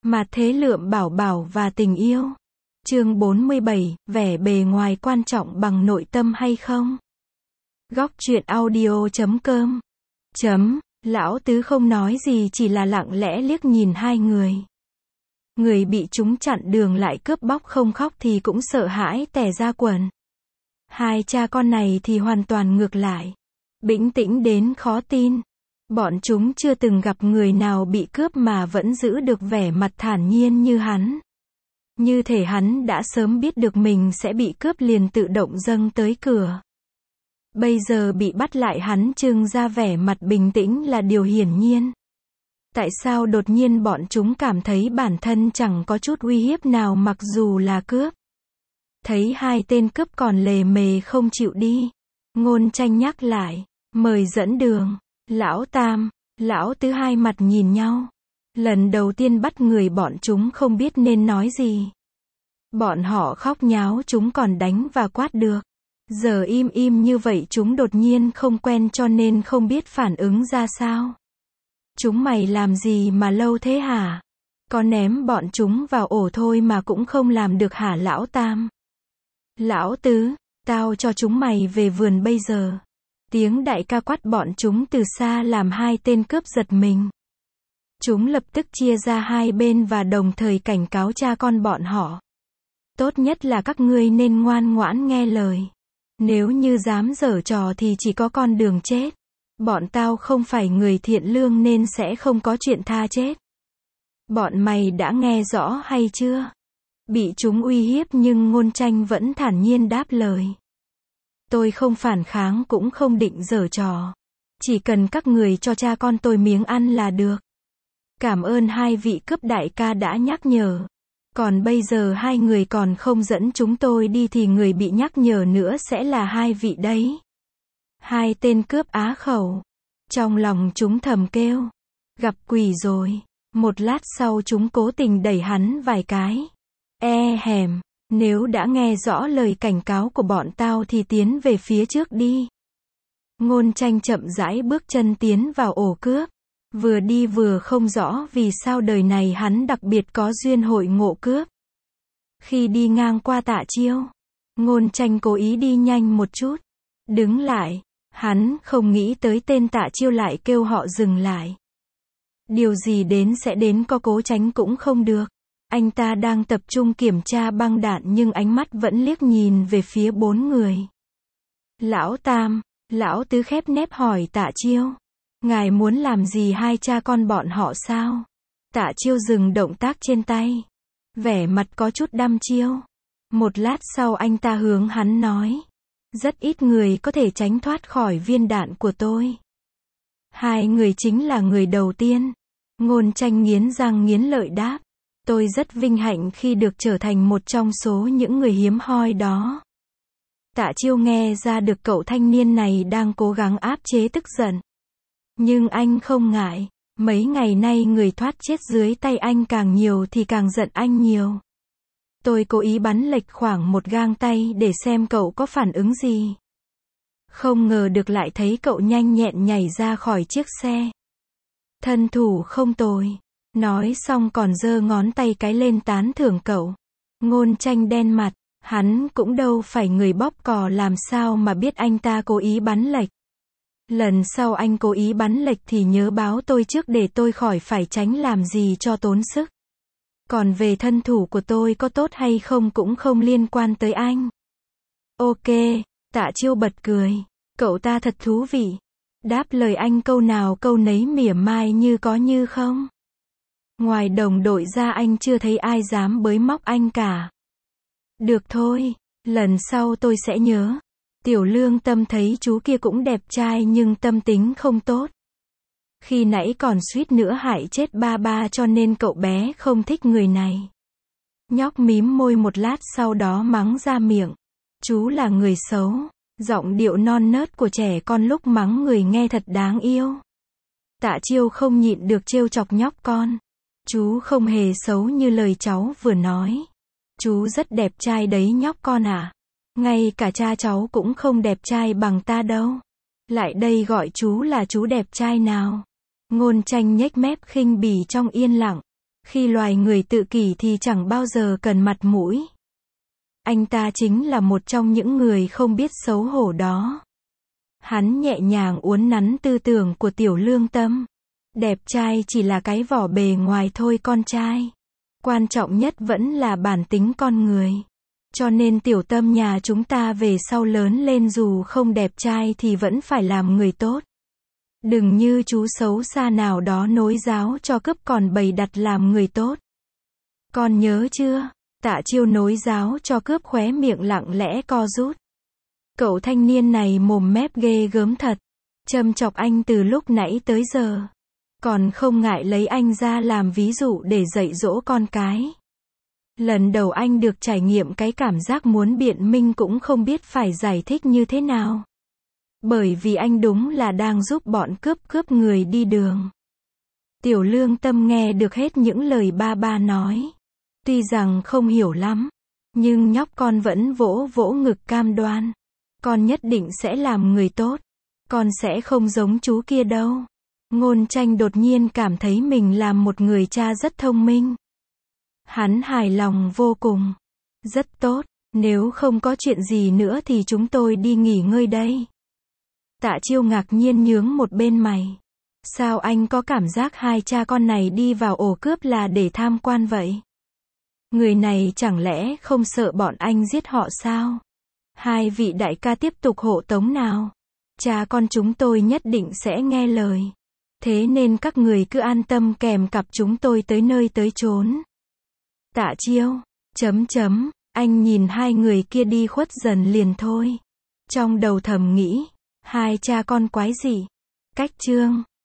Mà thế lượm bảo bảo và tình yêu. Chương 47, vẻ bề ngoài quan trọng bằng nội tâm hay không? Góc truyện audio.com. Lão Tứ không nói gì, chỉ là lặng lẽ liếc nhìn hai người. Người bị chúng chặn đường lại cướp bóc không khóc thì cũng sợ hãi tè ra quần. Hai cha con này thì hoàn toàn ngược lại. Bĩnh tĩnh đến khó tin. Bọn chúng chưa từng gặp người nào bị cướp mà vẫn giữ được vẻ mặt thản nhiên như hắn. Như thể hắn đã sớm biết được mình sẽ bị cướp liền tự động dâng tới cửa. Bây giờ bị bắt lại hắn trưng ra vẻ mặt bình tĩnh là điều hiển nhiên. Tại sao đột nhiên bọn chúng cảm thấy bản thân chẳng có chút uy hiếp nào mặc dù là cướp? Thấy hai tên cướp còn lề mề không chịu đi. Ngôn Tranh nhắc lại, mời dẫn đường. Lão Tam, Lão Tứ hai mặt nhìn nhau. Lần đầu tiên bắt người bọn chúng không biết nên nói gì. Bọn họ khóc nháo chúng còn đánh và quát được. Giờ im im như vậy chúng đột nhiên không quen cho nên không biết phản ứng ra sao. Chúng mày làm gì mà lâu thế hả? Có ném bọn chúng vào ổ thôi mà cũng không làm được hả Lão Tam? Lão Tứ, tao cho chúng mày về vườn bây giờ. Tiếng đại ca quát bọn chúng từ xa làm hai tên cướp giật mình. Chúng lập tức chia ra hai bên và đồng thời cảnh cáo cha con bọn họ. Tốt nhất là các ngươi nên ngoan ngoãn nghe lời. Nếu như dám giở trò thì chỉ có con đường chết. Bọn tao không phải người thiện lương nên sẽ không có chuyện tha chết. Bọn mày đã nghe rõ hay chưa? Bị chúng uy hiếp nhưng Ngôn Tranh vẫn thản nhiên đáp lời. Tôi không phản kháng cũng không định giở trò. Chỉ cần các người cho cha con tôi miếng ăn là được. Cảm ơn hai vị cướp đại ca đã nhắc nhở. Còn bây giờ hai người còn không dẫn chúng tôi đi thì người bị nhắc nhở nữa sẽ là hai vị đấy. Hai tên cướp á khẩu. Trong lòng chúng thầm kêu. Gặp quỷ rồi. Một lát sau chúng cố tình đẩy hắn vài cái. Hèm. Nếu đã nghe rõ lời cảnh cáo của bọn tao thì tiến về phía trước đi. Ngôn Tranh chậm rãi bước chân tiến vào ổ cướp. Vừa đi vừa không rõ vì sao đời này hắn đặc biệt có duyên hội ngộ cướp. Khi đi ngang qua Tạ Chiêu, Ngôn Tranh cố ý đi nhanh một chút. Đứng lại. Hắn không nghĩ tới tên Tạ Chiêu lại kêu họ dừng lại. Điều gì đến sẽ đến, có cố tránh cũng không được. Anh ta đang tập trung kiểm tra băng đạn nhưng ánh mắt vẫn liếc nhìn về phía bốn người. Lão Tam, Lão Tứ khép nép hỏi Tạ Chiêu. Ngài muốn làm gì hai cha con bọn họ sao? Tạ Chiêu dừng động tác trên tay. Vẻ mặt có chút đăm chiêu. Một lát sau anh ta hướng hắn nói. Rất ít người có thể tránh thoát khỏi viên đạn của tôi. Hai người chính là người đầu tiên. Ngôn Tranh nghiến răng nghiến lợi đáp. Tôi rất vinh hạnh khi được trở thành một trong số những người hiếm hoi đó. Tạ Chiêu nghe ra được cậu thanh niên này đang cố gắng áp chế tức giận. Nhưng anh không ngại. Mấy ngày nay người thoát chết dưới tay anh càng nhiều thì càng giận anh nhiều. Tôi cố ý bắn lệch khoảng một gang tay để xem cậu có phản ứng gì. Không ngờ được lại thấy cậu nhanh nhẹn nhảy ra khỏi chiếc xe. Thân thủ không tồi. Nói xong còn giơ ngón tay cái lên tán thưởng cậu. Ngôn Tranh đen mặt. Hắn cũng đâu phải người bóp cò, làm sao mà biết anh ta cố ý bắn lệch. Lần sau anh cố ý bắn lệch thì nhớ báo tôi trước để tôi khỏi phải tránh làm gì cho tốn sức. Còn về thân thủ của tôi có tốt hay không cũng không liên quan tới anh. Ok, Tạ Chiêu bật cười. Cậu ta thật thú vị. Đáp lời anh câu nào câu nấy mỉa mai như có như không. Ngoài đồng đội ra anh chưa thấy ai dám bới móc anh cả. Được thôi, lần sau tôi sẽ nhớ. Tiểu Lương Tâm thấy chú kia cũng đẹp trai nhưng tâm tính không tốt. Khi nãy còn suýt nữa hại chết ba ba cho nên cậu bé không thích người này. Nhóc mím môi một lát sau đó mắng ra miệng. Chú là người xấu. Giọng điệu non nớt của trẻ con lúc mắng người nghe thật đáng yêu. Tạ Chiêu không nhịn được trêu chọc nhóc con. Chú không hề xấu như lời cháu vừa nói. Chú rất đẹp trai đấy nhóc con à. Ngay cả cha cháu cũng không đẹp trai bằng ta đâu. Lại đây gọi chú là chú đẹp trai nào. Ngôn Tranh nhếch mép khinh bỉ trong yên lặng. Khi loài người tự kỷ thì chẳng bao giờ cần mặt mũi. Anh ta chính là một trong những người không biết xấu hổ đó. Hắn nhẹ nhàng uốn nắn tư tưởng của Tiểu Lương Tâm. Đẹp trai chỉ là cái vỏ bề ngoài thôi con trai. Quan trọng nhất vẫn là bản tính con người. Cho nên Tiểu Tâm nhà chúng ta về sau lớn lên dù không đẹp trai thì vẫn phải làm người tốt. Đừng như chú xấu xa nào đó nối giáo cho cướp còn bày đặt làm người tốt. Con nhớ chưa? Tạ Chiêu nối giáo cho cướp khóe miệng lặng lẽ co rút. Cậu thanh niên này mồm mép ghê gớm thật. Châm chọc anh từ lúc nãy tới giờ. Còn không ngại lấy anh ra làm ví dụ để dạy dỗ con cái. Lần đầu anh được trải nghiệm cái cảm giác muốn biện minh cũng không biết phải giải thích như thế nào. Bởi vì anh đúng là đang giúp bọn cướp người đi đường. Tiểu Lương Tâm nghe được hết những lời ba nói. Tuy rằng không hiểu lắm, nhưng nhóc con vẫn vỗ vỗ ngực cam đoan. Con nhất định sẽ làm người tốt. Con sẽ không giống chú kia đâu. Ngôn Tranh đột nhiên cảm thấy mình là một người cha rất thông minh. Hắn hài lòng vô cùng. Rất tốt, nếu không có chuyện gì nữa thì chúng tôi đi nghỉ ngơi đây. Tạ Chiêu ngạc nhiên nhướng một bên mày. Sao anh có cảm giác hai cha con này đi vào ổ cướp là để tham quan vậy? Người này chẳng lẽ không sợ bọn anh giết họ sao? Hai vị đại ca tiếp tục hộ tống nào. Cha con chúng tôi nhất định sẽ nghe lời. Thế nên các người cứ an tâm kèm cặp chúng tôi tới nơi tới chốn. Tạ Chiêu, anh nhìn hai người kia đi khuất dần liền thôi. Trong đầu thầm nghĩ, hai cha con quái gì? Cách chương